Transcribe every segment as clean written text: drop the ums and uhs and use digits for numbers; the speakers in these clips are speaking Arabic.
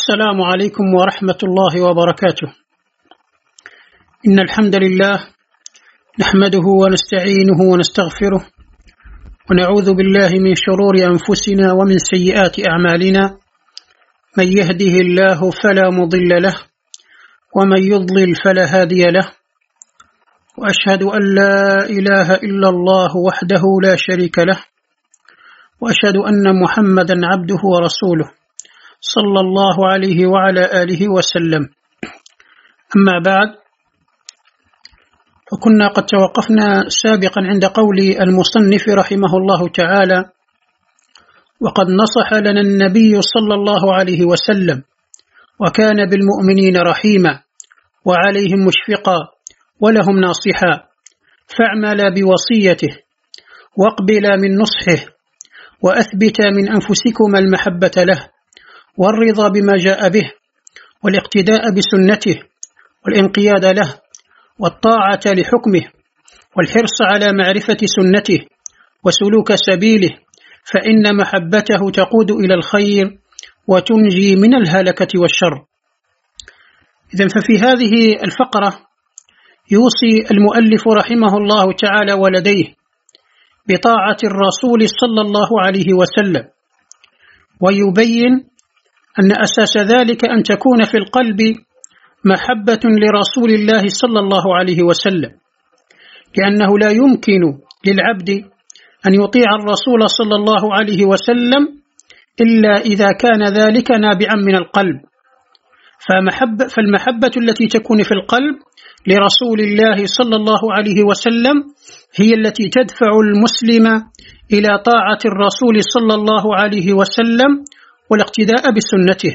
السلام عليكم ورحمة الله وبركاته. إن الحمد لله نحمده ونستعينه ونستغفره ونعوذ بالله من شرور أنفسنا ومن سيئات أعمالنا. من يهده الله فلا مضل له ومن يضلل فلا هادي له، وأشهد أن لا إله إلا الله وحده لا شريك له، وأشهد أن محمدا عبده ورسوله صلى الله عليه وعلى آله وسلم. أما بعد، فكنا قد توقفنا سابقا عند قول المصنف رحمه الله تعالى: وقد نصح لنا النبي صلى الله عليه وسلم وكان بالمؤمنين رحيما وعليهم مشفقا ولهم ناصحا، فاعملا بوصيته واقبلا من نصحه وأثبتا من أنفسكما المحبة له والرضا بما جاء به والاقتداء بسنته والانقياد له والطاعة لحكمه والحرص على معرفة سنته وسلوك سبيله، فإن محبته تقود إلى الخير وتنجي من الهلكة والشر. إذن ففي هذه الفقرة يوصي المؤلف رحمه الله تعالى ولديه بطاعة الرسول صلى الله عليه وسلم، ويبين أن أساس ذلك أن تكون في القلب محبة لرسول الله صلى الله عليه وسلم، لأنه لا يمكن للعبد أن يطيع الرسول صلى الله عليه وسلم إلا إذا كان ذلك نابعا من القلب. فالمحبة التي تكون في القلب لرسول الله صلى الله عليه وسلم هي التي تدفع المسلم إلى طاعة الرسول صلى الله عليه وسلم والاقتداء بسنته.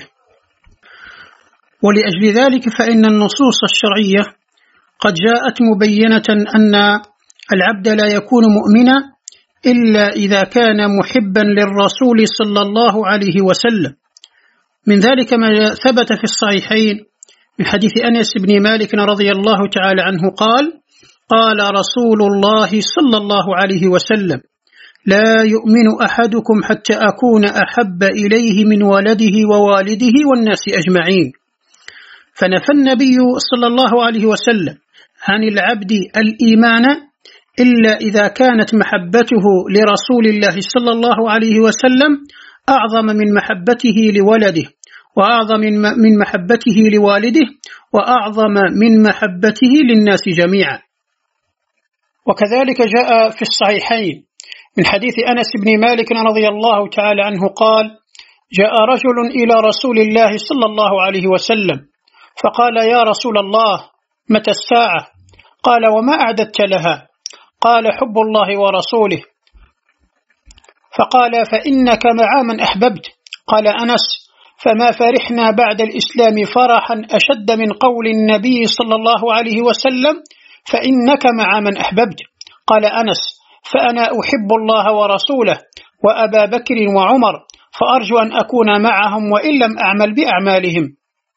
ولأجل ذلك فإن النصوص الشرعية قد جاءت مبينة أن العبد لا يكون مؤمنا إلا إذا كان محبا للرسول صلى الله عليه وسلم. من ذلك ما ثبت في الصحيحين من حديث أنس بن مالك رضي الله تعالى عنه قال: قال رسول الله صلى الله عليه وسلم: لا يؤمن أحدكم حتى أكون أحب إليه من ولده ووالده والناس أجمعين. فنفى النبي صلى الله عليه وسلم عن العبد الإيمان إلا إذا كانت محبته لرسول الله صلى الله عليه وسلم أعظم من محبته لولده، وأعظم من محبته لوالده، وأعظم من محبته للناس جميعا. وكذلك جاء في الصحيحين من حديث أنس بن مالك رضي الله تعالى عنه قال: جاء رجل إلى رسول الله صلى الله عليه وسلم فقال: يا رسول الله، متى الساعة؟ قال: وما أعددت لها؟ قال: حب الله ورسوله. فقال: فإنك مع من أحببت. قال أنس: فما فرحنا بعد الإسلام فرحا أشد من قول النبي صلى الله عليه وسلم: فإنك مع من أحببت. قال أنس: فأنا أحب الله ورسوله وأبا بكر وعمر، فأرجو أن أكون معهم وإن لم أعمل بأعمالهم.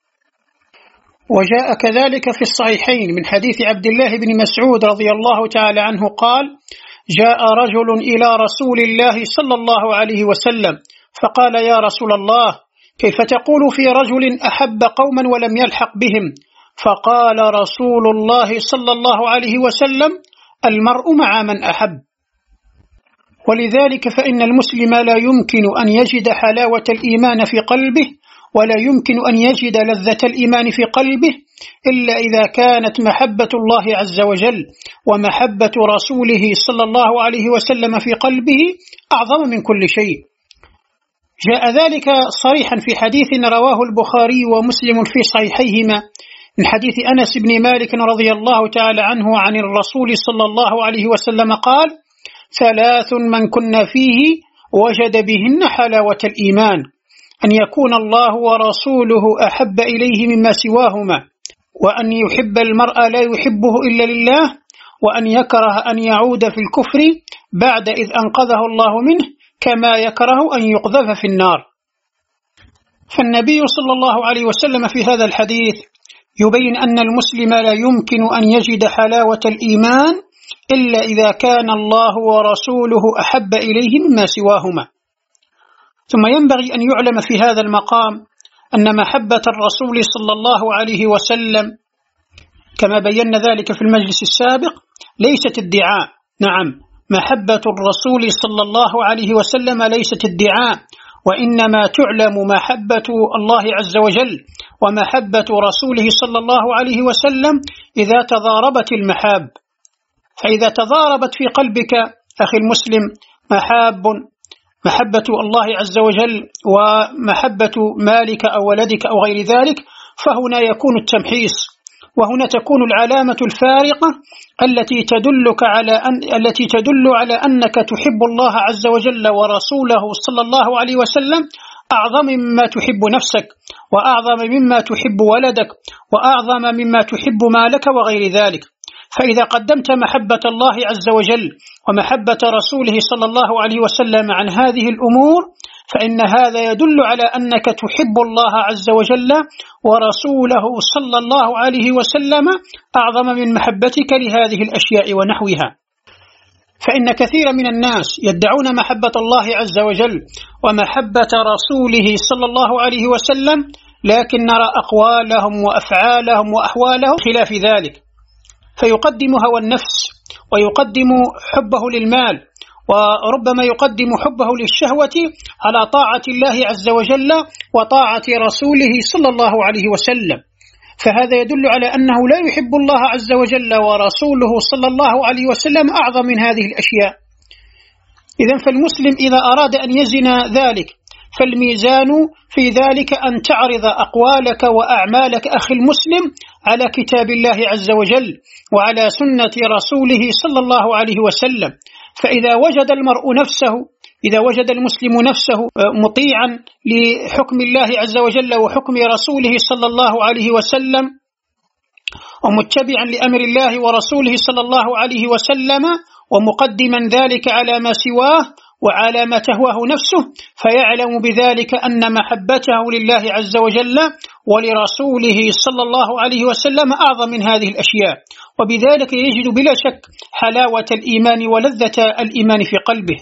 وجاء كذلك في الصحيحين من حديث عبد الله بن مسعود رضي الله تعالى عنه قال: جاء رجل إلى رسول الله صلى الله عليه وسلم فقال: يا رسول الله، كيف تقول في رجل أحب قوما ولم يلحق بهم؟ فقال رسول الله صلى الله عليه وسلم: المرء مع من أحب. ولذلك فإن المسلم لا يمكن أن يجد حلاوة الإيمان في قلبه، ولا يمكن أن يجد لذة الإيمان في قلبه إلا إذا كانت محبة الله عز وجل ومحبة رسوله صلى الله عليه وسلم في قلبه أعظم من كل شيء. جاء ذلك صريحا في حديث رواه البخاري ومسلم في صحيحيهما من حديث أنس بن مالك رضي الله تعالى عنه عن الرسول صلى الله عليه وسلم قال: ثلاث من كن فيه وجد بهن حلاوة الإيمان: أن يكون الله ورسوله أحب إليه مما سواهما، وأن يحب المرء لا يحبه إلا لله، وأن يكره أن يعود في الكفر بعد إذ أنقذه الله منه، كما يكره أن يقذف في النار. فالنبي صلى الله عليه وسلم في هذا الحديث يبين أن المسلم لا يمكن أن يجد حلاوة الإيمان إلا إذا كان الله ورسوله أحب إليه مما سواهما. ثم ينبغي أن يعلم في هذا المقام أن محبة الرسول صلى الله عليه وسلم كما بينا ذلك في المجلس السابق ليست ادعاء. نعم، محبة الرسول صلى الله عليه وسلم ليست ادعاء، وإنما تعلم محبة الله عز وجل ومحبة رسوله صلى الله عليه وسلم إذا تضاربت المحاب. فإذا تضاربت في قلبك أخي المسلم محبة الله عز وجل ومحبة مالك أو ولدك أو غير ذلك، فهنا يكون التمحيص، وهنا تكون العلامة الفارقة التي تدل على أنك تحب الله عز وجل ورسوله صلى الله عليه وسلم أعظم مما تحب نفسك، وأعظم مما تحب ولدك، وأعظم مما تحب مالك وغير ذلك. فإذا قدمت محبة الله عز وجل ومحبة رسوله صلى الله عليه وسلم عن هذه الأمور، فإن هذا يدل على أنك تحب الله عز وجل ورسوله صلى الله عليه وسلم أعظم من محبتك لهذه الأشياء ونحوها. فإن كثير من الناس يدعون محبة الله عز وجل ومحبة رسوله صلى الله عليه وسلم، لكن نرى أقوالهم وأفعالهم وأحوالهم خلاف ذلك، فيقدم هوى النفس ويقدم حبه للمال، وربما يقدم حبه للشهوة على طاعة الله عز وجل وطاعة رسوله صلى الله عليه وسلم. فهذا يدل على أنه لا يحب الله عز وجل ورسوله صلى الله عليه وسلم أعظم من هذه الأشياء. إذن فالمسلم إذا أراد أن يزن ذلك فالميزان في ذلك أن تعرض أقوالك وأعمالك أخي المسلم على كتاب الله عز وجل وعلى سنة رسوله صلى الله عليه وسلم. فإذا وجد المسلم نفسه مطيعا لحكم الله عز وجل وحكم رسوله صلى الله عليه وسلم ومتبعا لأمر الله ورسوله صلى الله عليه وسلم ومقدما ذلك على ما سواه وعلى ما تهواه نفسه، فيعلم بذلك أن محبته لله عز وجل ولرسوله صلى الله عليه وسلم أعظم من هذه الأشياء، وبذلك يجد بلا شك حلاوة الإيمان ولذة الإيمان في قلبه.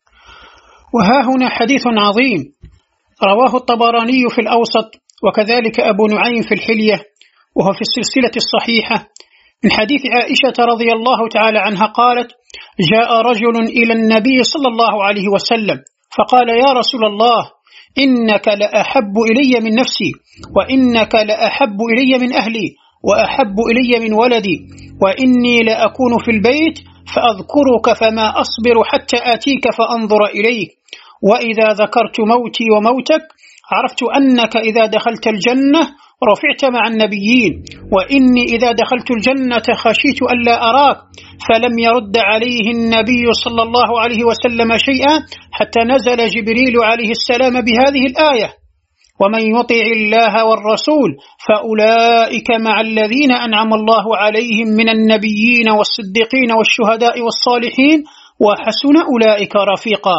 وها هنا حديث عظيم رواه الطبراني في الأوسط وكذلك أبو نعيم في الحلية، وهو في السلسلة الصحيحة، من حديث عائشة رضي الله تعالى عنها قالت: جاء رجل إلى النبي صلى الله عليه وسلم فقال: يا رسول الله، إنك لأحب إلي من نفسي، وإنك لأحب إلي من أهلي، وأحب إلي من ولدي، وإني لأكون في البيت فأذكرك فما أصبر حتى آتيك فأنظر إليك، وإذا ذكرت موتي وموتك عرفت أنك إذا دخلت الجنة رفعت مع النبيين، وإني إذا دخلت الجنة خشيت ألا أراك. فلم يرد عليه النبي صلى الله عليه وسلم شيئا حتى نزل جبريل عليه السلام بهذه الآية: ومن يطع الله والرسول فأولئك مع الذين أنعم الله عليهم من النبيين والصديقين والشهداء والصالحين وحسن أولئك رفيقا.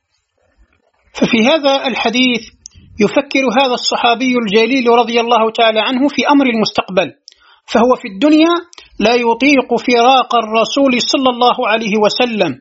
ففي هذا الحديث يفكر هذا الصحابي الجليل رضي الله تعالى عنه في أمر المستقبل، فهو في الدنيا لا يطيق فراق الرسول صلى الله عليه وسلم،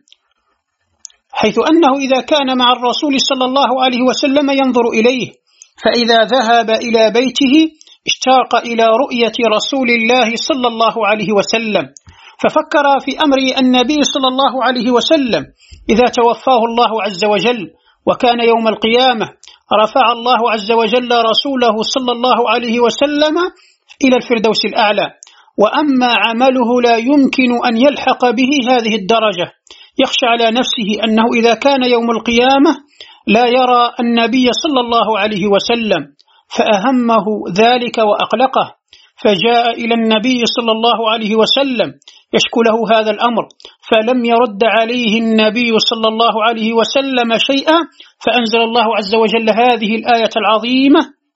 حيث أنه إذا كان مع الرسول صلى الله عليه وسلم ينظر إليه، فإذا ذهب إلى بيته اشتاق إلى رؤية رسول الله صلى الله عليه وسلم، ففكر في أمر النبي صلى الله عليه وسلم إذا توفاه الله عز وجل وكان يوم القيامة رفع الله عز وجل رسوله صلى الله عليه وسلم إلى الفردوس الأعلى، وأما عمله لا يمكن أن يلحق به هذه الدرجة، يخشى على نفسه أنه إذا كان يوم القيامة لا يرى النبي صلى الله عليه وسلم، فأهمه ذلك وأقلقه، فجاء إلى النبي صلى الله عليه وسلم يشكو له هذا الأمر، فلم يرد عليه النبي صلى الله عليه وسلم شيئا، فأنزل الله عز وجل هذه الآية العظيمة: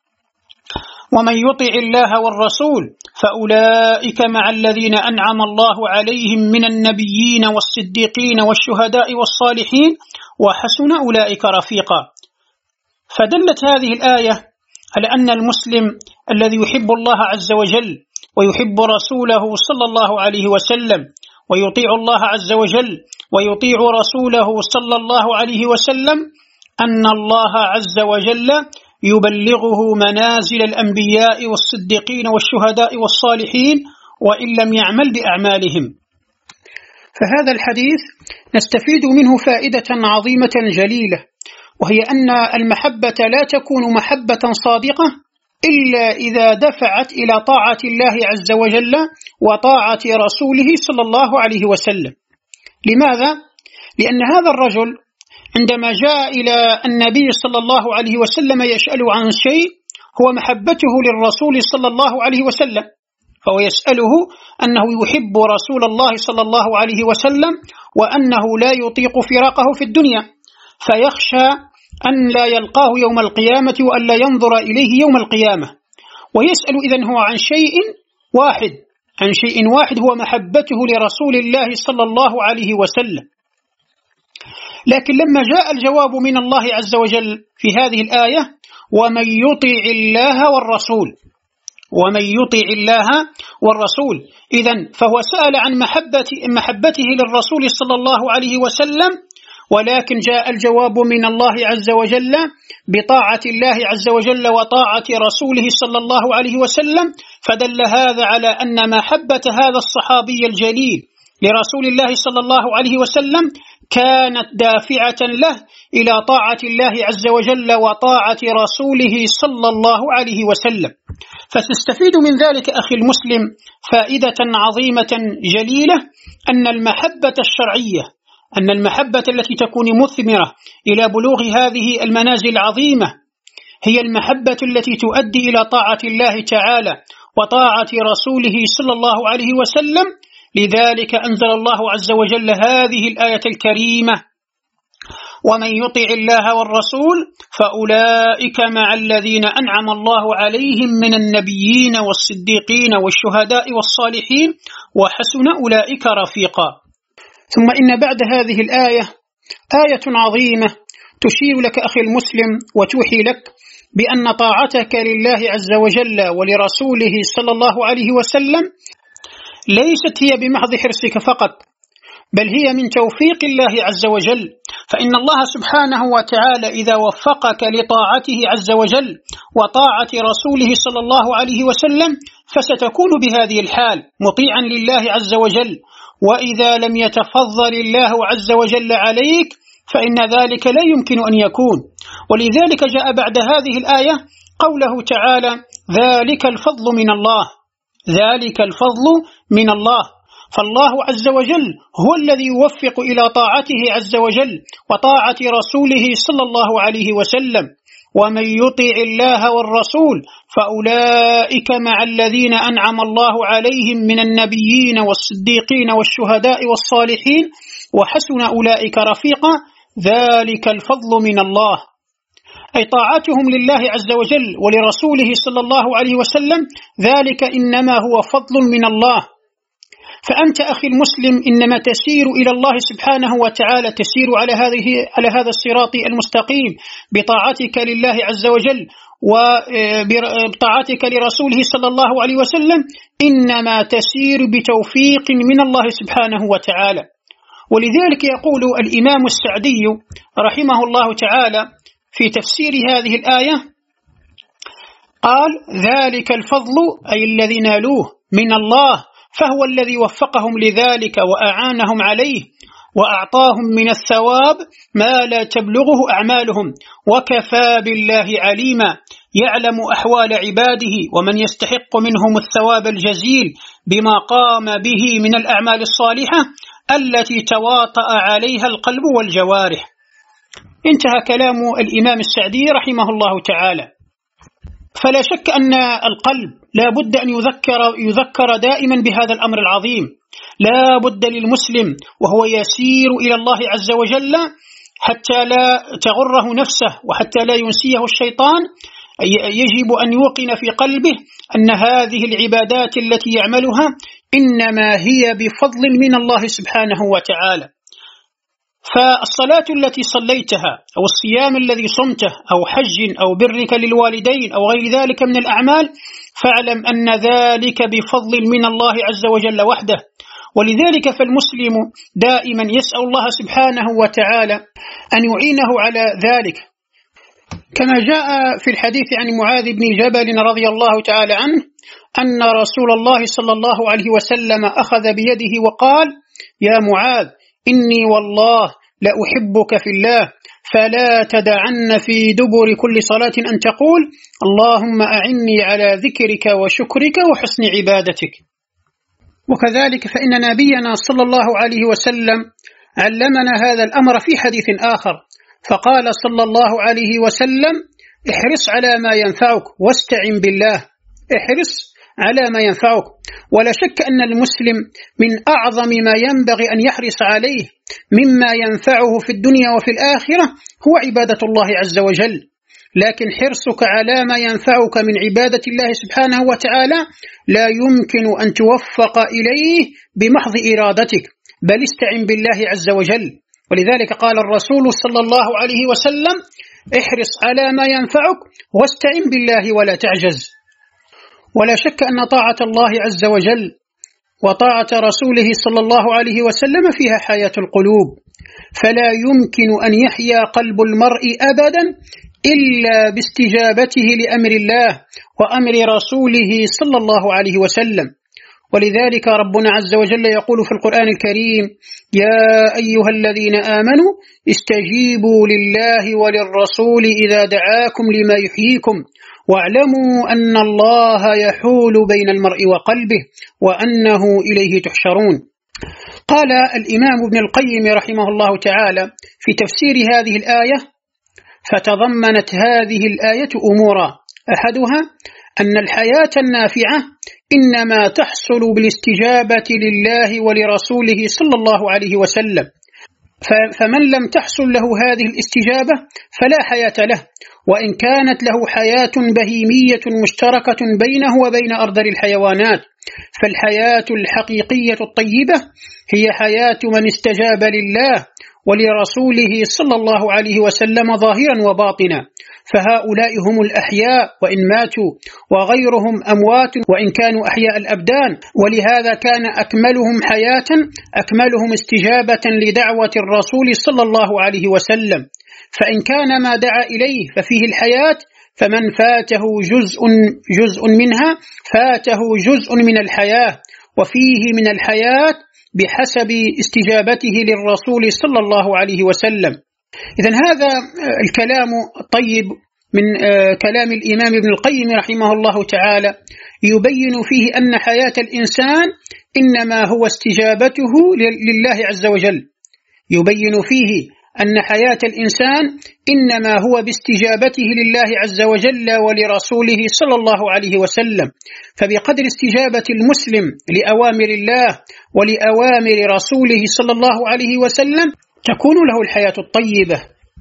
ومن يطع الله والرسول فأولئك مع الذين أنعم الله عليهم من النبيين والصديقين والشهداء والصالحين وحسن أولئك رفيقا. فدلت هذه الآية على أن المسلم الذي يحب الله عز وجل ويحب رسوله صلى الله عليه وسلم ويطيع الله عز وجل ويطيع رسوله صلى الله عليه وسلم، أن الله عز وجل يبلغه منازل الأنبياء والصديقين والشهداء والصالحين وإن لم يعمل بأعمالهم. فهذا الحديث نستفيد منه فائدة عظيمة جليلة، وهي أن المحبة لا تكون محبة صادقة إلا إذا دفعت إلى طاعة الله عز وجل وطاعة رسوله صلى الله عليه وسلم. لماذا؟ لأن هذا الرجل عندما جاء إلى النبي صلى الله عليه وسلم يسأله عن شيء هو محبته للرسول صلى الله عليه وسلم، فهو يسأله أنه يحب رسول الله صلى الله عليه وسلم وأنه لا يطيق فراقه في الدنيا، فيخشى أن لا يلقاه يوم القيامة وأن لا ينظر إليه يوم القيامة، ويسأل إذن هو عن شيء واحد هو محبته لرسول الله صلى الله عليه وسلم. لكن لما جاء الجواب من الله عز وجل في هذه الآية ومن يطع الله والرسول إذن فهو سأل عن محبته للرسول صلى الله عليه وسلم، ولكن جاء الجواب من الله عز وجل بطاعة الله عز وجل وطاعة رسوله صلى الله عليه وسلم، فدل هذا على أن محبة هذا الصحابي الجليل لرسول الله صلى الله عليه وسلم كانت دافعة له إلى طاعة الله عز وجل وطاعة رسوله صلى الله عليه وسلم. فتستفيد من ذلك أخي المسلم فائدة عظيمة جليلة، أن المحبة الشرعية، أن المحبة التي تكون مثمرة إلى بلوغ هذه المنازل العظيمة هي المحبة التي تؤدي إلى طاعة الله تعالى وطاعة رسوله صلى الله عليه وسلم. لذلك أنزل الله عز وجل هذه الآية الكريمة ومن يطع الله والرسول فأولئك مع الذين أنعم الله عليهم من النبيين والصديقين والشهداء والصالحين وحسن أولئك رفيقا. ثم إن بعد هذه الآية آية عظيمة تشير لك أخي المسلم وتوحي لك بأن طاعتك لله عز وجل ولرسوله صلى الله عليه وسلم ليست هي بمحض حرصك فقط، بل هي من توفيق الله عز وجل، فإن الله سبحانه وتعالى إذا وفقك لطاعته عز وجل وطاعة رسوله صلى الله عليه وسلم فستكون بهذه الحال مطيعا لله عز وجل، وإذا لم يتفضل الله عز وجل عليك فإن ذلك لا يمكن أن يكون. ولذلك جاء بعد هذه الآية قوله تعالى ذلك الفضل من الله، فالله عز وجل هو الذي يوفق إلى طاعته عز وجل وطاعة رسوله صلى الله عليه وسلم. ومن يطع الله والرسول فأولئك مع الذين أنعم الله عليهم من النبيين والصديقين والشهداء والصالحين وحسن أولئك رفيقا ذلك الفضل من الله، أي طاعتهم لله عز وجل ولرسوله صلى الله عليه وسلم ذلك إنما هو فضل من الله. فأنت أخي المسلم إنما تسير إلى الله سبحانه وتعالى، تسير على هذا الصراط المستقيم بطاعتك لله عز وجل وبطاعتك لرسوله صلى الله عليه وسلم، إنما تسير بتوفيق من الله سبحانه وتعالى. ولذلك يقول الإمام السعدي رحمه الله تعالى في تفسير هذه الآية قال ذلك الفضل أي الذي نالوه من الله، فهو الذي وفقهم لذلك وأعانهم عليه وأعطاهم من الثواب ما لا تبلغه أعمالهم، وكفى بالله عليما يعلم أحوال عباده ومن يستحق منهم الثواب الجزيل بما قام به من الأعمال الصالحة التي تواطأ عليها القلب والجوارح. انتهى كلام الإمام السعدي رحمه الله تعالى. فلا شك أن القلب لا بد أن يذكر دائما بهذا الأمر العظيم، لا بد للمسلم وهو يسير إلى الله عز وجل حتى لا تغره نفسه وحتى لا ينسيه الشيطان، يجب أن يوقن في قلبه أن هذه العبادات التي يعملها إنما هي بفضل من الله سبحانه وتعالى. فالصلاة التي صليتها أو الصيام الذي صمته أو حج أو برك للوالدين أو غير ذلك من الأعمال فاعلم أن ذلك بفضل من الله عز وجل وحده. ولذلك فالمسلم دائما يسأل الله سبحانه وتعالى أن يعينه على ذلك، كما جاء في الحديث عن معاذ بن جبل رضي الله تعالى عنه أن رسول الله صلى الله عليه وسلم أخذ بيده وقال: يا معاذ، إني والله لأحبك في الله، فلا تدعن في دبر كل صلاة أن تقول: اللهم أعني على ذكرك وشكرك وحسن عبادتك. وكذلك فإن نبينا صلى الله عليه وسلم علمنا هذا الأمر في حديث آخر، فقال صلى الله عليه وسلم: احرص على ما ينفعك واستعن بالله. احرص على ما ينفعك. ولا شك أن المسلم من أعظم ما ينبغي أن يحرص عليه مما ينفعه في الدنيا وفي الآخرة هو عبادة الله عز وجل، لكن حرصك على ما ينفعك من عبادة الله سبحانه وتعالى لا يمكن أن توفق إليه بمحض إرادتك، بل استعن بالله عز وجل. ولذلك قال الرسول صلى الله عليه وسلم: احرص على ما ينفعك واستعن بالله ولا تعجز. ولا شك أن طاعة الله عز وجل وطاعة رسوله صلى الله عليه وسلم فيها حياة القلوب، فلا يمكن أن يحيا قلب المرء أبدا إلا باستجابته لأمر الله وأمر رسوله صلى الله عليه وسلم. ولذلك ربنا عز وجل يقول في القرآن الكريم: يا أيها الذين آمنوا استجيبوا لله وللرسول إذا دعاكم لما يحييكم واعلموا أن الله يحول بين المرء وقلبه وأنه إليه تحشرون. قال الإمام ابن القيم رحمه الله تعالى في تفسير هذه الآية: فتضمنت هذه الآية أمورا، أحدها أن الحياة النافعة إنما تحصل بالاستجابة لله ولرسوله صلى الله عليه وسلم، فمن لم تحصل له هذه الاستجابة فلا حياة له، وإن كانت له حياة بهيمية مشتركة بينه وبين أرذل الحيوانات، فالحياة الحقيقية الطيبة هي حياة من استجاب لله ولرسوله صلى الله عليه وسلم ظاهرا وباطنا، فهؤلاء هم الأحياء وإن ماتوا، وغيرهم أموات وإن كانوا أحياء الأبدان. ولهذا كان أكملهم حياة أكملهم استجابة لدعوة الرسول صلى الله عليه وسلم، فإن كان ما دعا إليه ففيه الحياة، فمن فاته جزء منها فاته جزء من الحياة، وفيه من الحياة بحسب استجابته للرسول صلى الله عليه وسلم. إذن هذا الكلام الطيب من كلام الإمام ابن القيم رحمه الله تعالى يبين فيه أن حياة الإنسان إنما هو استجابته لله عز وجل، يبين فيه أن حياة الإنسان إنما هو باستجابته لله عز وجل ولرسوله صلى الله عليه وسلم، فبقدر استجابة المسلم لأوامر الله ولأوامر رسوله صلى الله عليه وسلم تكون له الحياة الطيبة.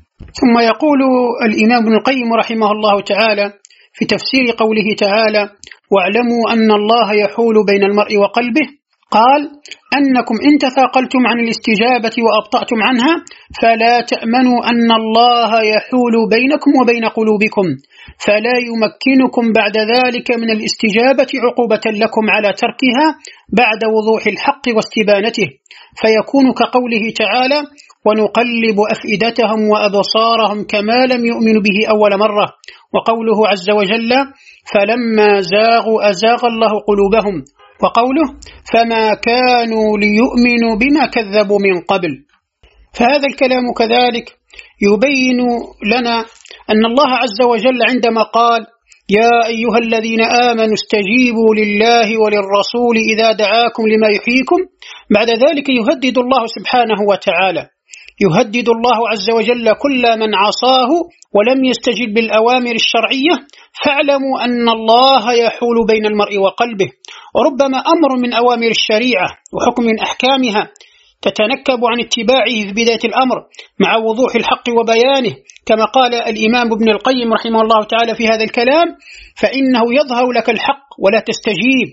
ثم يقول الإمام ابن القيم رحمه الله تعالى في تفسير قوله تعالى: واعلموا أن الله يحول بين المرء وقلبه، قال: أنكم إن تثاقلتم عن الاستجابة وأبطأتم عنها فلا تأمنوا أن الله يحول بينكم وبين قلوبكم، فلا يمكنكم بعد ذلك من الاستجابة عقوبة لكم على تركها بعد وضوح الحق واستبانته، فيكون كقوله تعالى: ونقلب أفئدتهم وأبصارهم كما لم يؤمنوا به أول مرة، وقوله عز وجل: فلما زاغوا أزاغ الله قلوبهم، وقوله: فما كانوا ليؤمنوا بما كذبوا من قبل. فهذا الكلام كذلك يبين لنا أن الله عز وجل عندما قال: يا أيها الذين آمنوا استجيبوا لله وللرسول إذا دعاكم لما يحييكم، بعد ذلك يهدد الله سبحانه وتعالى، يهدد الله عز وجل كل من عصاه ولم يستجب بالأوامر الشرعية، فاعلموا أن الله يحول بين المرء وقلبه. وربما أمر من أوامر الشريعة وحكم من أحكامها تتنكب عن اتباعه في بداية الأمر مع وضوح الحق وبيانه، كما قال الإمام ابن القيم رحمه الله تعالى في هذا الكلام: فإنه يظهر لك الحق ولا تستجيب،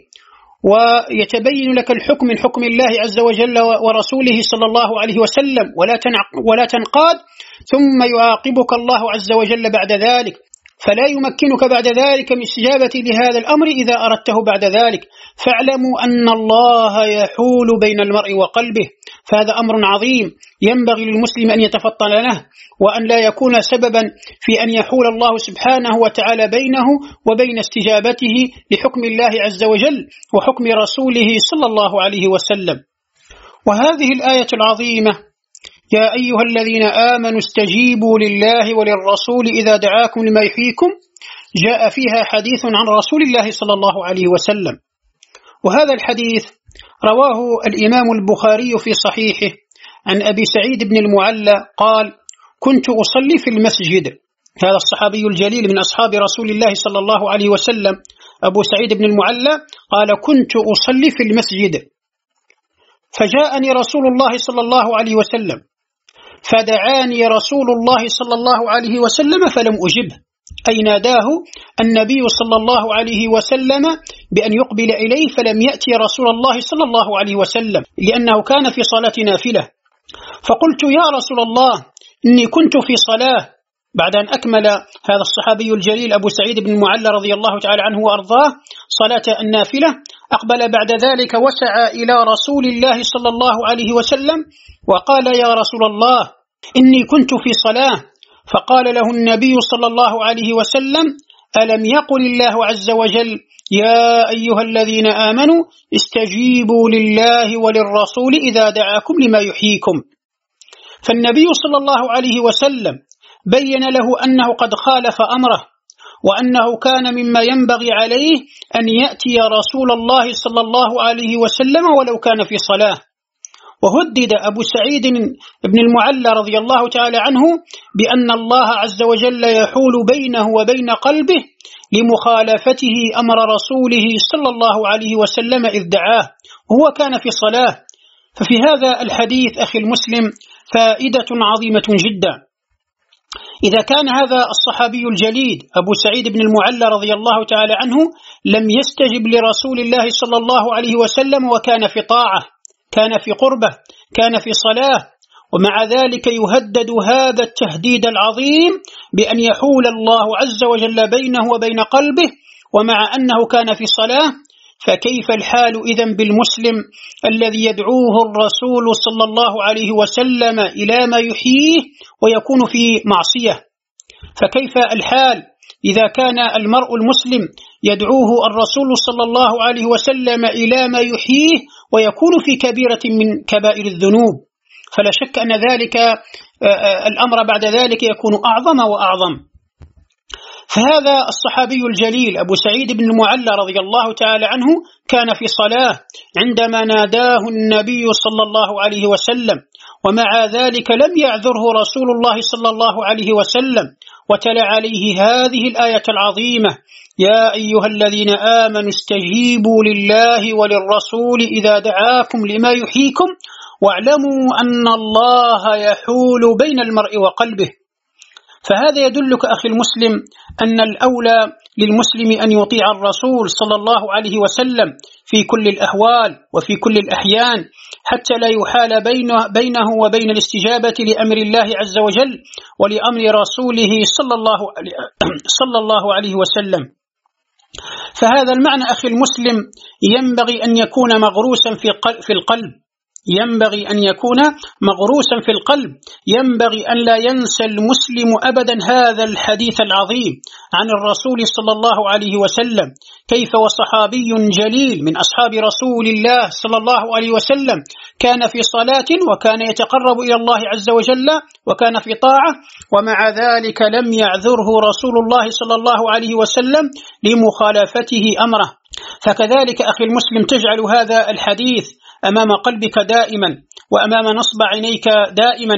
ويتبين لك الحكم من حكم الله عز وجل ورسوله صلى الله عليه وسلم ولا تنقاد، ثم يعاقبك الله عز وجل بعد ذلك، فلا يمكنك بعد ذلك من استجابة لهذا الأمر إذا أردته بعد ذلك. فاعلموا أن الله يحول بين المرء وقلبه، فهذا أمر عظيم ينبغي للمسلم أن يتفطن له، وأن لا يكون سببا في أن يحول الله سبحانه وتعالى بينه وبين استجابته لحكم الله عز وجل وحكم رسوله صلى الله عليه وسلم. وهذه الآية العظيمة: يا أيها الذين آمنوا استجيبوا لله وللرسول إذا دعاكم لما يحييكم، جاء فيها حديث عن رسول الله صلى الله عليه وسلم. وهذا الحديث رواه الإمام البخاري في صحيحه عن أبي سعيد بن المعلى قال: كنت أصلي في المسجد. هذا الصحابي الجليل من أصحاب رسول الله صلى الله عليه وسلم أبو سعيد بن المعلى قال: كنت أصلي في المسجد فجاءني رسول الله صلى الله عليه وسلم فدعاني رسول الله صلى الله عليه وسلم فلم أجبه، أي ناداه النبي صلى الله عليه وسلم بأن يقبل إليه فلم يأتي رسول الله صلى الله عليه وسلم لأنه كان في صلاة نافلة. فقلت: يا رسول الله إني كنت في صلاة. بعد أن أكمل هذا الصحابي الجليل أبو سعيد بن المعلى رضي الله تعالى عنه وأرضاه صلاة النافلة، أقبل بعد ذلك وسعى إلى رسول الله صلى الله عليه وسلم وقال: يا رسول الله إني كنت في صلاة. فقال له النبي صلى الله عليه وسلم: ألم يقل الله عز وجل: يا أيها الذين آمنوا استجيبوا لله وللرسول إذا دعاكم لما يحييكم. فالنبي صلى الله عليه وسلم بين له أنه قد خالف أمره، وأنه كان مما ينبغي عليه أن يأتي رسول الله صلى الله عليه وسلم ولو كان في صلاة. وهدد أبو سعيد بن المعلى رضي الله تعالى عنه بأن الله عز وجل يحول بينه وبين قلبه لمخالفته أمر رسوله صلى الله عليه وسلم إذ دعاه وهو كان في صلاة. ففي هذا الحديث أخي المسلم فائدة عظيمة جدا. إذا كان هذا الصحابي الجليل أبو سعيد بن المعلى رضي الله تعالى عنه لم يستجب لرسول الله صلى الله عليه وسلم وكان في طاعة، كان في قربة، كان في صلاة، ومع ذلك يهدد هذا التهديد العظيم بأن يحول الله عز وجل بينه وبين قلبه ومع أنه كان في صلاة، فكيف الحال إذن بالمسلم الذي يدعوه الرسول صلى الله عليه وسلم إلى ما يحييه ويكون في معصية؟ فكيف الحال إذا كان المرء المسلم يدعوه الرسول صلى الله عليه وسلم إلى ما يحييه ويكون في كبيرة من كبائر الذنوب؟ فلا شك أن ذلك الأمر بعد ذلك يكون أعظم وأعظم. فهذا الصحابي الجليل أبو سعيد بن المعلى رضي الله تعالى عنه كان في صلاة عندما ناداه النبي صلى الله عليه وسلم، ومع ذلك لم يعذره رسول الله صلى الله عليه وسلم، وتلا عليه هذه الآية العظيمة: يا أيها الذين آمنوا استجيبوا لله وللرسول إذا دعاكم لما يحييكم واعلموا أن الله يحول بين المرء وقلبه. فهذا يدلك أخي المسلم أن الأولى للمسلم أن يطيع الرسول صلى الله عليه وسلم في كل الأحوال وفي كل الأحيان حتى لا يحال بينه وبين الاستجابة لأمر الله عز وجل ولأمر رسوله صلى الله عليه وسلم. فهذا المعنى أخي المسلم ينبغي أن يكون مغروسا في القلب، ينبغي أن يكون مغروسا في القلب، ينبغي أن لا ينسى المسلم أبدا هذا الحديث العظيم عن الرسول صلى الله عليه وسلم، كيف وصحابي جليل من أصحاب رسول الله صلى الله عليه وسلم كان في صلاة وكان يتقرب إلى الله عز وجل وكان في طاعة، ومع ذلك لم يعذره رسول الله صلى الله عليه وسلم لمخالفته أمره. فكذلك أخي المسلم تجعل هذا الحديث أمام قلبك دائما وأمام نصب عينيك دائما،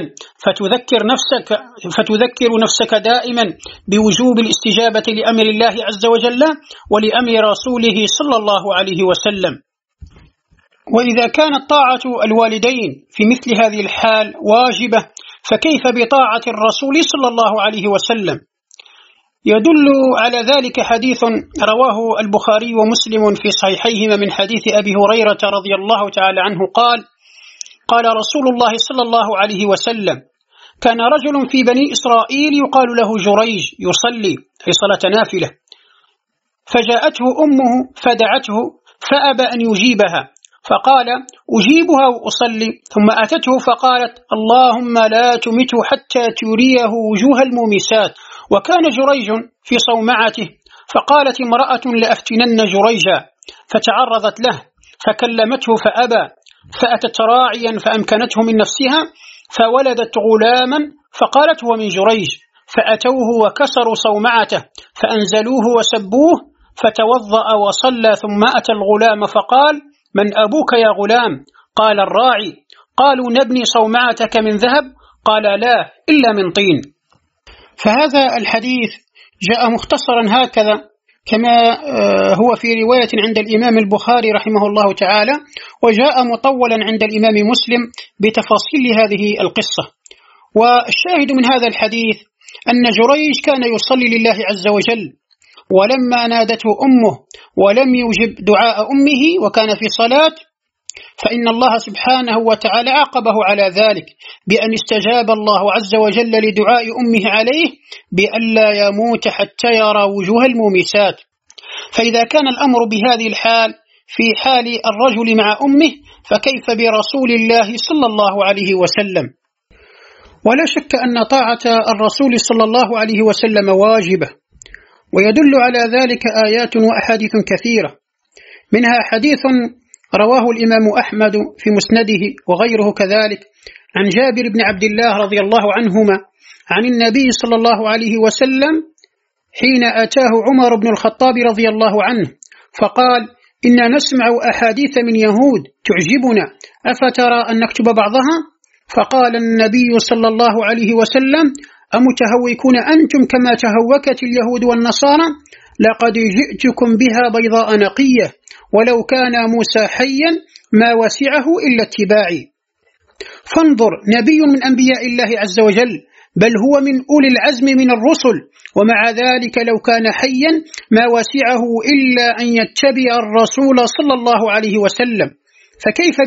فتذكر نفسك دائما بوجوب الاستجابة لأمر الله عز وجل ولأمر رسوله صلى الله عليه وسلم. وإذا كانت طاعة الوالدين في مثل هذه الحال واجبة، فكيف بطاعة الرسول صلى الله عليه وسلم؟ يدل على ذلك حديث رواه البخاري ومسلم في صحيحيهما من حديث أبي هريرة رضي الله تعالى عنه قال: قال رسول الله صلى الله عليه وسلم: كان رجل في بني إسرائيل يقال له جريج يصلي في صلاة نافلة، فجاءته أمه فدعته فأبى أن يجيبها، فقال أجيبها وأصلي، ثم أتته فقالت اللهم لا تمته حتى تريه وجوه المومسات. وكان جريج في صومعته، فقالت امرأة لأفتنن جريجا، فتعرضت له فكلمته فأبى، فأتت راعيا فأمكنته من نفسها فولدت غلاما، فقالت هو من جريج، فأتوه وكسروا صومعته فأنزلوه وسبوه، فتوضأ وصلى، ثم أتى الغلام فقال من أبوك يا غلام؟ قال الراعي. قالوا نبني صومعتك من ذهب؟ قال لا إلا من طين. فهذا الحديث جاء مختصرا هكذا كما هو في رواية عند الإمام البخاري رحمه الله تعالى، وجاء مطولا عند الإمام مسلم بتفاصيل هذه القصة. والشاهد من هذا الحديث أن جريج كان يصلي لله عز وجل، ولما نادته أمه ولم يجب دعاء أمه وكان في صلاة، فإن الله سبحانه وتعالى عاقبه على ذلك بأن استجاب الله عز وجل لدعاء أمه عليه بأن لا يموت حتى يرى وجوه المومسات. فإذا كان الأمر بهذه الحال في حال الرجل مع أمه، فكيف برسول الله صلى الله عليه وسلم؟ ولا شك أن طاعة الرسول صلى الله عليه وسلم واجبة، ويدل على ذلك آيات وأحاديث كثيرة، منها حديث رواه الإمام أحمد في مسنده وغيره كذلك عن جابر بن عبد الله رضي الله عنهما عن النبي صلى الله عليه وسلم حين أتاه عمر بن الخطاب رضي الله عنه فقال إنا نسمع أحاديث من يهود تعجبنا، أفترى أن نكتب بعضها؟ فقال النبي صلى الله عليه وسلم أمتهوكون أنتم كما تهوكت اليهود والنصارى؟ لقد جئتكم بها بيضاء نقية، ولو كان موسى حيا ما وسعه إلا اتباعي. فانظر، نبي من أنبياء الله عز وجل، بل هو من أولي العزم من الرسل، ومع ذلك لو كان حيا ما وسعه إلا أن يتبع الرسول صلى الله عليه وسلم. فكيف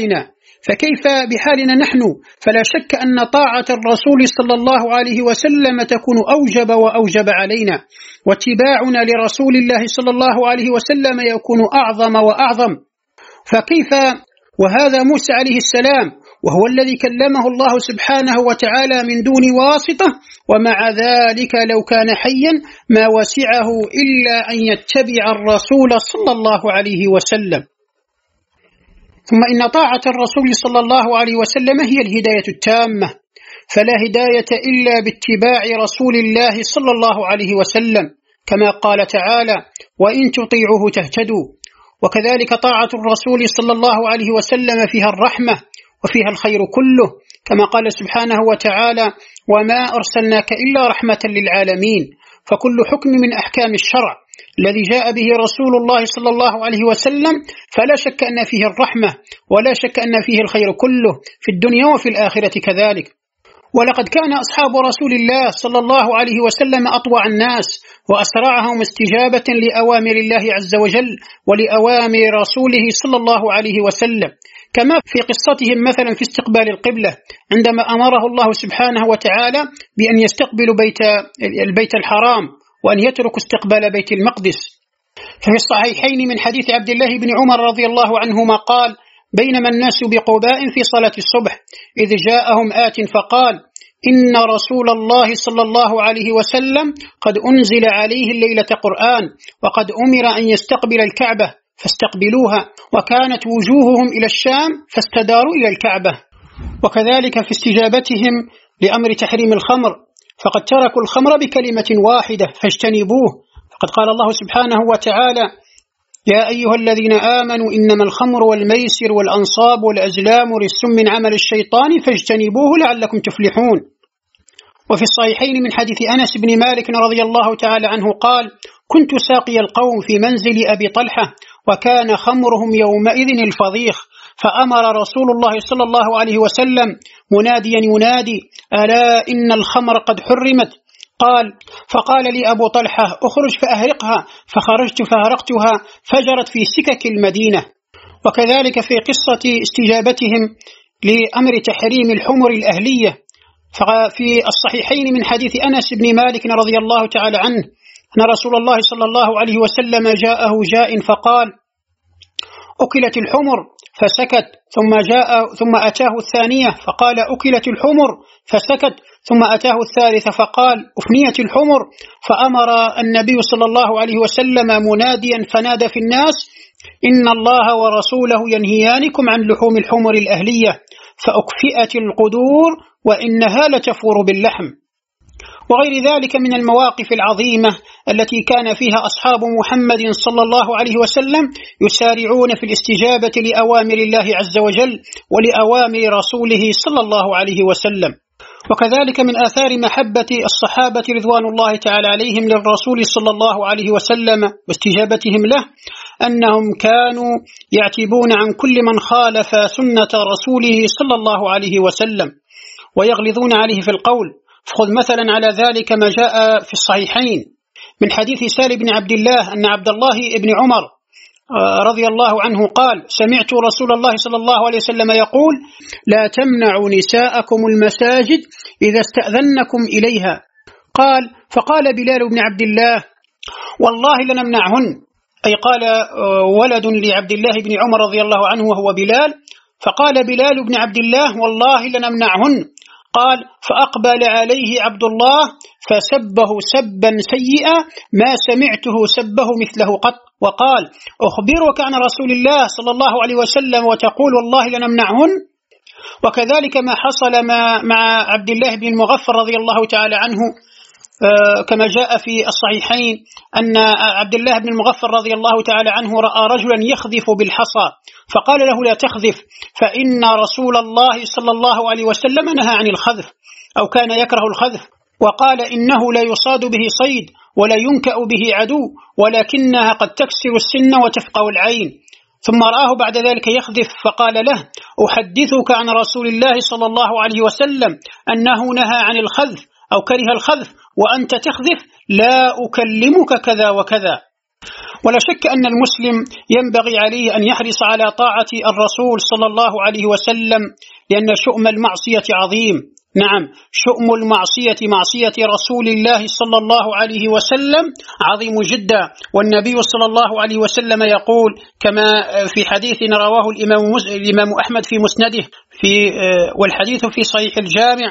بحالنا نحن؟ فلا شك أن طاعة الرسول صلى الله عليه وسلم تكون أوجب وأوجب علينا، واتباعنا لرسول الله صلى الله عليه وسلم يكون أعظم وأعظم. فكيف وهذا موسى عليه السلام وهو الذي كلمه الله سبحانه وتعالى من دون واسطة، ومع ذلك لو كان حيا ما وسعه إلا أن يتبع الرسول صلى الله عليه وسلم. ثم إن طاعة الرسول صلى الله عليه وسلم هي الهداية التامة، فلا هداية إلا باتباع رسول الله صلى الله عليه وسلم، كما قال تعالى وإن تطيعوه تهتدوا. وكذلك طاعة الرسول صلى الله عليه وسلم فيها الرحمة وفيها الخير كله، كما قال سبحانه وتعالى وما أرسلناك إلا رحمة للعالمين. فكل حكم من أحكام الشرع الذي جاء به رسول الله صلى الله عليه وسلم فلا شك أن فيه الرحمة، ولا شك أن فيه الخير كله في الدنيا وفي الآخرة كذلك. ولقد كان أصحاب رسول الله صلى الله عليه وسلم أطوع الناس وأسرعهم استجابة لأوامر الله عز وجل ولأوامر رسوله صلى الله عليه وسلم، كما في قصتهم مثلا في استقبال القبلة عندما أمره الله سبحانه وتعالى بأن يستقبلوا البيت الحرام وأن يتركوا استقبال بيت المقدس. ففي الصحيحين من حديث عبد الله بن عمر رضي الله عنهما قال بينما الناس بقباء في صلاة الصبح إذ جاءهم آت فقال إن رسول الله صلى الله عليه وسلم قد أنزل عليه الليلة قرآن وقد أمر أن يستقبل الكعبة فاستقبلوها، وكانت وجوههم إلى الشام فاستداروا إلى الكعبة. وكذلك في استجابتهم لأمر تحريم الخمر، فقد تركوا الخمر بكلمة واحدة فاجتنبوه، فقد قال الله سبحانه وتعالى يا أيها الذين آمنوا إنما الخمر والميسر والأنصاب والأزلام رجس من عمل الشيطان فاجتنبوه لعلكم تفلحون. وفي الصحيحين من حديث أنس بن مالك رضي الله تعالى عنه قال كنت ساقي القوم في منزل أبي طلحة وكان خمرهم يومئذ الفضيخ، فأمر رسول الله صلى الله عليه وسلم مناديا ينادي ألا إن الخمر قد حرمت. فقال لي أبو طلحة أخرج فأهرقها، فخرجت فأهرقتها فجرت في سكك المدينة. وكذلك في قصة استجابتهم لأمر تحريم الحمر الأهلية، ففي الصحيحين من حديث أنس بن مالك رضي الله تعالى عنه أن رسول الله صلى الله عليه وسلم جاءه جاء فقال: أكلت الحمر، فسكت، ثم أتاه الثانية فقال: أكلت الحمر، فسكت، ثم أتاه الثالثة فقال: أفنيت الحمر، فأمر النبي صلى الله عليه وسلم مناديا فنادى في الناس: إن الله ورسوله ينهيانكم عن لحوم الحمر الأهلية، فأكفئت القدور وإنها لتفور باللحم. وغير ذلك من المواقف العظيمة التي كان فيها أصحاب محمد صلى الله عليه وسلم يسارعون في الاستجابة لأوامر الله عز وجل ولأوامر رسوله صلى الله عليه وسلم. وكذلك من آثار محبة الصحابة رضوان الله تعالى عليهم للرسول صلى الله عليه وسلم واستجابتهم له أنهم كانوا يعتبون عن كل من خالف سنة رسوله صلى الله عليه وسلم ويغلظون عليه في القول. خذ مثلا على ذلك ما جاء في الصحيحين من حديث سالم بن عبد الله أن عبد الله بن عمر رضي الله عنه قال: سمعت رسول الله صلى الله عليه وسلم يقول: لا تمنعوا نساءكم المساجد إذا استأذنكم إليها. فقال بلال بن عبد الله: والله لنمنعهن، أي قال ولد لعبد الله بن عمر رضي الله عنه وهو بلال، فقال بلال بن عبد الله: والله لنمنعهن. قال: فأقبل عليه عبد الله فسبه سبا سيئا ما سمعته سبه مثله قط، وقال: أخبرك عن رسول الله صلى الله عليه وسلم وتقول والله لنمنعهن. وكذلك ما حصل مع عبد الله بن المغفر رضي الله تعالى عنه كما جاء في الصحيحين أن عبد الله بن المغفر رضي الله تعالى عنه رأى رجلا يخذف بالحصى فقال له: لا تخذف، فإن رسول الله صلى الله عليه وسلم نهى عن الخذف أو كان يكره الخذف، وقال: إنه لا يصاد به صيد ولا ينكأ به عدو، ولكنها قد تكسر السن وتفقع العين. ثم رآه بعد ذلك يخذف فقال له: أحدثك عن رسول الله صلى الله عليه وسلم أنه نهى عن الخذف أو كره الخذف وأنت تخذف، لا أكلمك كذا وكذا. ولا شك أن المسلم ينبغي عليه أن يحرص على طاعة الرسول صلى الله عليه وسلم، لأن شؤم المعصية عظيم. نعم، شؤم المعصية معصية رسول الله صلى الله عليه وسلم عظيم جدا. والنبي صلى الله عليه وسلم يقول كما في حديث رواه الإمام أحمد في مسنده والحديث في صحيح الجامع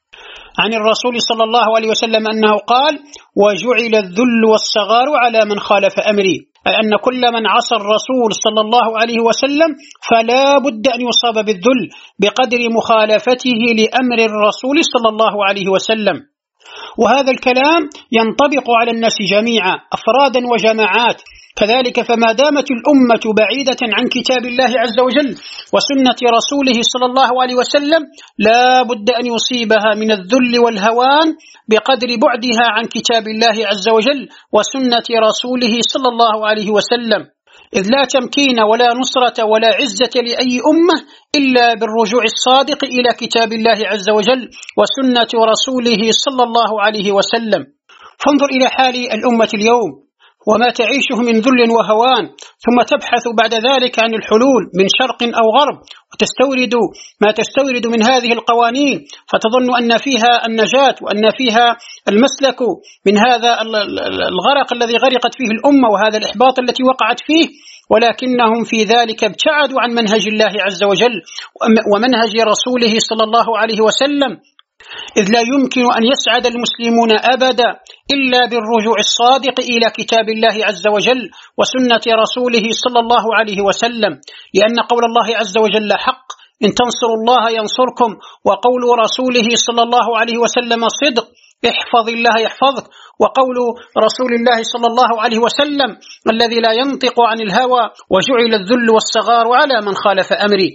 عن الرسول صلى الله عليه وسلم أنه قال: وجعل الذل والصغار على من خالف أمري، أي أن كل من عصى الرسول صلى الله عليه وسلم فلا بد أن يصاب بالذل بقدر مخالفته لأمر الرسول صلى الله عليه وسلم. وهذا الكلام ينطبق على الناس جميعا أفرادا وجماعات. كذلك فما دامت الأمة بعيدة عن كتاب الله عز وجل وسنة رسوله صلى الله عليه وسلم لا بد أن يصيبها من الذل والهوان بقدر بعدها عن كتاب الله عز وجل وسنة رسوله صلى الله عليه وسلم، إذ لا تمكين ولا نصرة ولا عزة لأي أمة إلا بالرجوع الصادق إلى كتاب الله عز وجل وسنة رسوله صلى الله عليه وسلم. فانظر إلى حال الأمة اليوم وما تعيشه من ذل وهوان، ثم تبحث بعد ذلك عن الحلول من شرق أو غرب وتستورد ما تستورد من هذه القوانين، فتظن أن فيها النجاة وأن فيها المسلك من هذا الغرق الذي غرقت فيه الأمة وهذا الإحباط التي وقعت فيه، ولكنهم في ذلك ابتعدوا عن منهج الله عز وجل ومنهج رسوله صلى الله عليه وسلم، إذ لا يمكن أن يسعد المسلمون أبدا إلا بالرجوع الصادق إلى كتاب الله عز وجل وسنة رسوله صلى الله عليه وسلم، لأن قول الله عز وجل حق: إن تنصروا الله ينصركم، وقول رسوله صلى الله عليه وسلم صدق: احفظ الله يحفظك، وقول رسول الله صلى الله عليه وسلم الذي لا ينطق عن الهوى: وجعل الذل والصغار على من خالف أمري.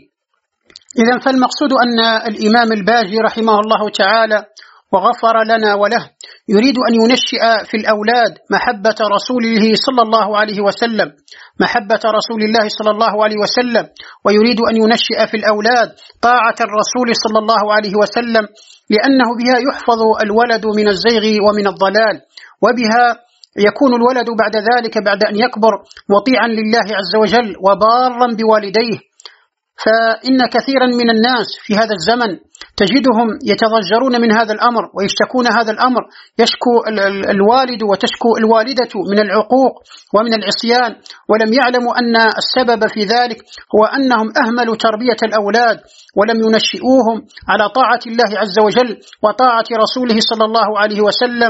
إذن فالمقصود أن الإمام الباجي رحمه الله تعالى وغفر لنا وله يريد أن ينشئ في الأولاد محبة رسوله صلى الله عليه وسلم، محبة رسول الله صلى الله عليه وسلم، ويريد أن ينشئ في الأولاد طاعة الرسول صلى الله عليه وسلم، لأنه بها يحفظ الولد من الزيغ ومن الضلال، وبها يكون الولد بعد ذلك بعد أن يكبر مطيعا لله عز وجل وبارا بوالديه. فإن كثيرا من الناس في هذا الزمن تجدهم يتضجرون من هذا الأمر ويشتكون هذا الأمر، يشكو الوالد وتشكو الوالدة من العقوق ومن العصيان، ولم يعلموا أن السبب في ذلك هو أنهم أهملوا تربية الأولاد ولم ينشئوهم على طاعة الله عز وجل وطاعة رسوله صلى الله عليه وسلم،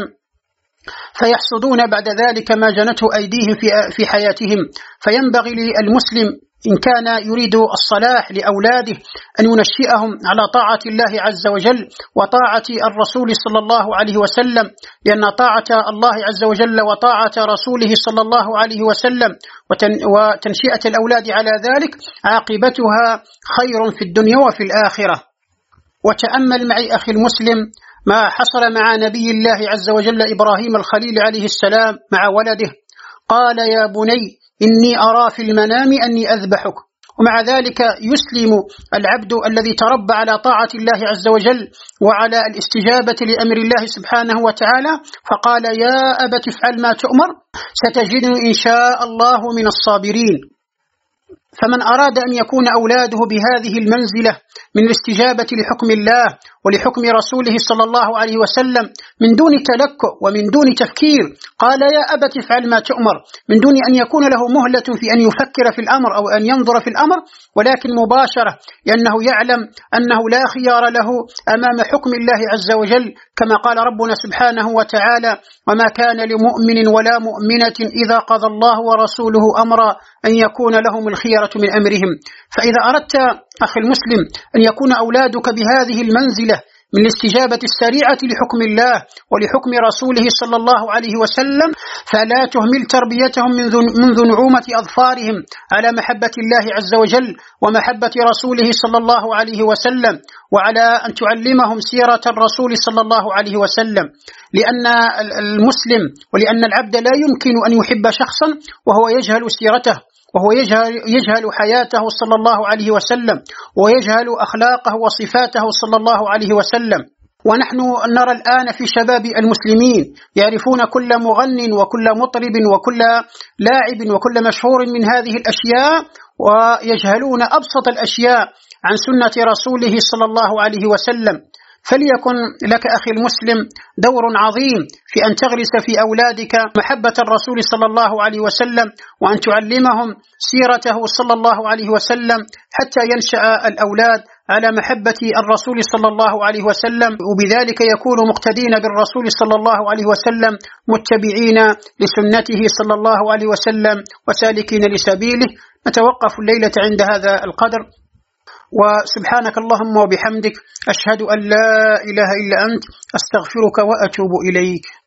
فيحصدون بعد ذلك ما جنته أيديهم في حياتهم. فينبغي للمسلم إن كان يريد الصلاح لأولاده أن ينشئهم على طاعة الله عز وجل وطاعة الرسول صلى الله عليه وسلم، لأن طاعة الله عز وجل وطاعة رسوله صلى الله عليه وسلم وتنشئة الأولاد على ذلك عاقبتها خير في الدنيا وفي الآخرة. وتأمل معي أخي المسلم ما حصل مع نبي الله عز وجل إبراهيم الخليل عليه السلام مع ولده، قال يا بني إني أرى في المنام أني أذبحك، ومع ذلك يسلم العبد الذي تربى على طاعة الله عز وجل وعلى الاستجابة لأمر الله سبحانه وتعالى، فقال يا أبت افعل ما تؤمر ستجدني إن شاء الله من الصابرين. فمن أراد أن يكون أولاده بهذه المنزلة من الاستجابة لحكم الله ولحكم رسوله صلى الله عليه وسلم من دون تلكؤ ومن دون تفكير، قال يا أبت افعل ما تؤمر، من دون أن يكون له مهلة في أن يفكر في الأمر أو أن ينظر في الأمر، ولكن مباشرة، لأنه يعلم أنه لا خيار له أمام حكم الله عز وجل، كما قال ربنا سبحانه وتعالى وما كان لمؤمن ولا مؤمنة إذا قضى الله ورسوله أمرا أن يكون لهم الخيرة من أمرهم. فإذا أردت أخي المسلم أن يكون أولادك بهذه المنزلة من الاستجابة السريعة لحكم الله ولحكم رسوله صلى الله عليه وسلم، فلا تهمل تربيتهم منذ نعومة أظفارهم على محبة الله عز وجل ومحبة رسوله صلى الله عليه وسلم، وعلى أن تعلمهم سيرة الرسول صلى الله عليه وسلم، لأن المسلم ولأن العبد لا يمكن أن يحب شخصا وهو يجهل سيرته وهو يجهل حياته صلى الله عليه وسلم ويجهل أخلاقه وصفاته صلى الله عليه وسلم. ونحن نرى الآن في شباب المسلمين يعرفون كل مغن وكل مطرب وكل لاعب وكل مشهور من هذه الأشياء، ويجهلون أبسط الأشياء عن سنة رسوله صلى الله عليه وسلم. فليكن لك أخي المسلم دور عظيم في أن تغرس في أولادك محبة الرسول صلى الله عليه وسلم، وأن تعلمهم سيرته صلى الله عليه وسلم حتى ينشأ الأولاد على محبة الرسول صلى الله عليه وسلم، وبذلك يكونوا مقتدين بالرسول صلى الله عليه وسلم متبعين لسنته صلى الله عليه وسلم وسالكين لسبيله. نتوقف الليلة عند هذا القدر، وسبحانك اللهم وبحمدك أشهد أن لا إله إلا أنت أستغفرك وأتوب إليك.